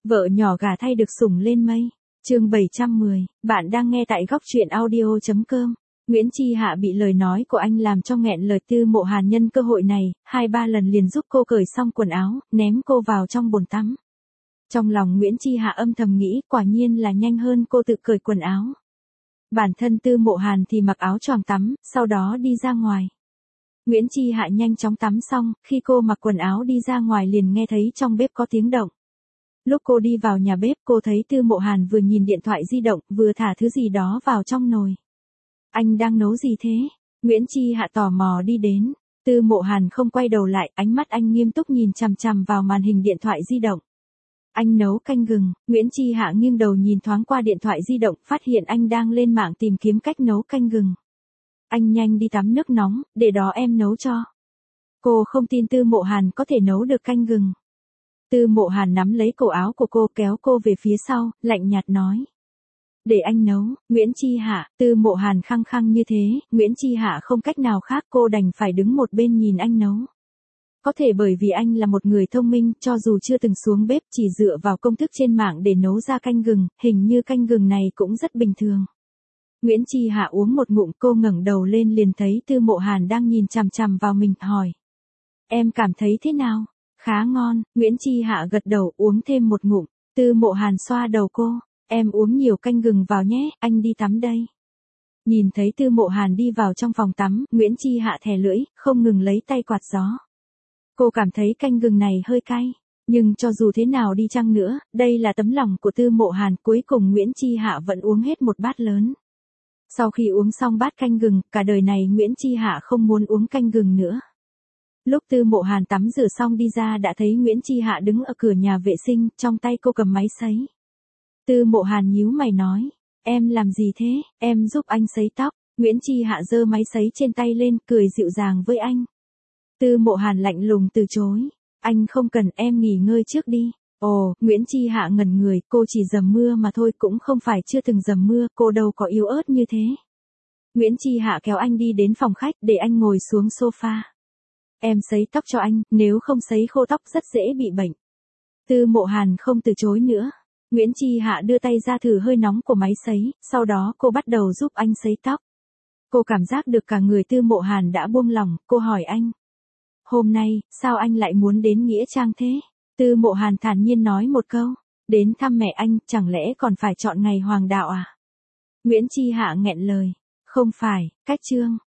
Vợ nhỏ gả thay được sủng lên mây. Chương 710, bạn đang nghe tại góc truyện audio.com. Nguyễn Chi Hạ bị lời nói của anh làm cho nghẹn lời. Tư Mộ Hàn nhân cơ hội này, 2-3 lần liền giúp cô cởi xong quần áo, ném cô vào trong bồn tắm. Trong lòng Nguyễn Chi Hạ âm thầm nghĩ, quả nhiên là nhanh hơn cô tự cởi quần áo. Bản thân Tư Mộ Hàn thì mặc áo choàng tắm, sau đó đi ra ngoài. Nguyễn Chi Hạ nhanh chóng tắm xong, khi cô mặc quần áo đi ra ngoài liền nghe thấy trong bếp có tiếng động. Lúc cô đi vào nhà bếp, cô thấy Tư Mộ Hàn vừa nhìn điện thoại di động, vừa thả thứ gì đó vào trong nồi. Anh đang nấu gì thế? Nguyễn Chi Hạ tò mò đi đến. Tư Mộ Hàn không quay đầu lại, ánh mắt anh nghiêm túc nhìn chằm chằm vào màn hình điện thoại di động. Anh nấu canh gừng. Nguyễn Chi Hạ nghiêng đầu nhìn thoáng qua điện thoại di động, phát hiện anh đang lên mạng tìm kiếm cách nấu canh gừng. Anh nhanh đi tắm nước nóng, để đó em nấu cho. Cô không tin Tư Mộ Hàn có thể nấu được canh gừng. Tư Mộ Hàn nắm lấy cổ áo của cô, kéo cô về phía sau, lạnh nhạt nói. Để anh nấu. Nguyễn Chi Hạ. Tư Mộ Hàn khăng khăng như thế, Nguyễn Chi Hạ không cách nào khác, cô đành phải đứng một bên nhìn anh nấu. Có thể bởi vì anh là một người thông minh, cho dù chưa từng xuống bếp, chỉ dựa vào công thức trên mạng để nấu ra canh gừng, hình như canh gừng này cũng rất bình thường. Nguyễn Chi Hạ uống một ngụm, cô ngẩng đầu lên liền thấy Tư Mộ Hàn đang nhìn chằm chằm vào mình, hỏi. Em cảm thấy thế nào? Khá ngon. Nguyễn Chi Hạ gật đầu, uống thêm một ngụm. Tư Mộ Hàn xoa đầu cô. Em uống nhiều canh gừng vào nhé, anh đi tắm đây. Nhìn thấy Tư Mộ Hàn đi vào trong phòng tắm, Nguyễn Chi Hạ thè lưỡi, không ngừng lấy tay quạt gió. Cô cảm thấy canh gừng này hơi cay. Nhưng cho dù thế nào đi chăng nữa, đây là tấm lòng của Tư Mộ Hàn. Cuối cùng Nguyễn Chi Hạ vẫn uống hết một bát lớn. Sau khi uống xong bát canh gừng, cả đời này Nguyễn Chi Hạ không muốn uống canh gừng nữa. Lúc Tư Mộ Hàn tắm rửa xong đi ra đã thấy Nguyễn Chi Hạ đứng ở cửa nhà vệ sinh, trong tay cô cầm máy sấy. Tư Mộ Hàn nhíu mày nói, em làm gì thế? Em giúp anh sấy tóc. Nguyễn Chi Hạ giơ máy sấy trên tay lên, cười dịu dàng với anh. Tư Mộ Hàn lạnh lùng từ chối, anh không cần, em nghỉ ngơi trước đi. Ồ, Nguyễn Chi Hạ ngẩn người, cô chỉ dầm mưa mà thôi, cũng không phải chưa từng dầm mưa, cô đâu có yếu ớt như thế. Nguyễn Chi Hạ kéo anh đi đến phòng khách, để anh ngồi xuống sofa. Em sấy tóc cho anh, nếu không sấy khô tóc rất dễ bị bệnh. Tư Mộ Hàn không từ chối nữa. Nguyễn Chi Hạ đưa tay ra thử hơi nóng của máy sấy, sau đó cô bắt đầu giúp anh sấy tóc. Cô cảm giác được cả người Tư Mộ Hàn đã buông lỏng, cô hỏi anh. Hôm nay, sao anh lại muốn đến Nghĩa Trang thế? Tư Mộ Hàn thản nhiên nói một câu. Đến thăm mẹ anh, chẳng lẽ còn phải chọn ngày hoàng đạo à? Nguyễn Chi Hạ nghẹn lời. Không phải, cách trương.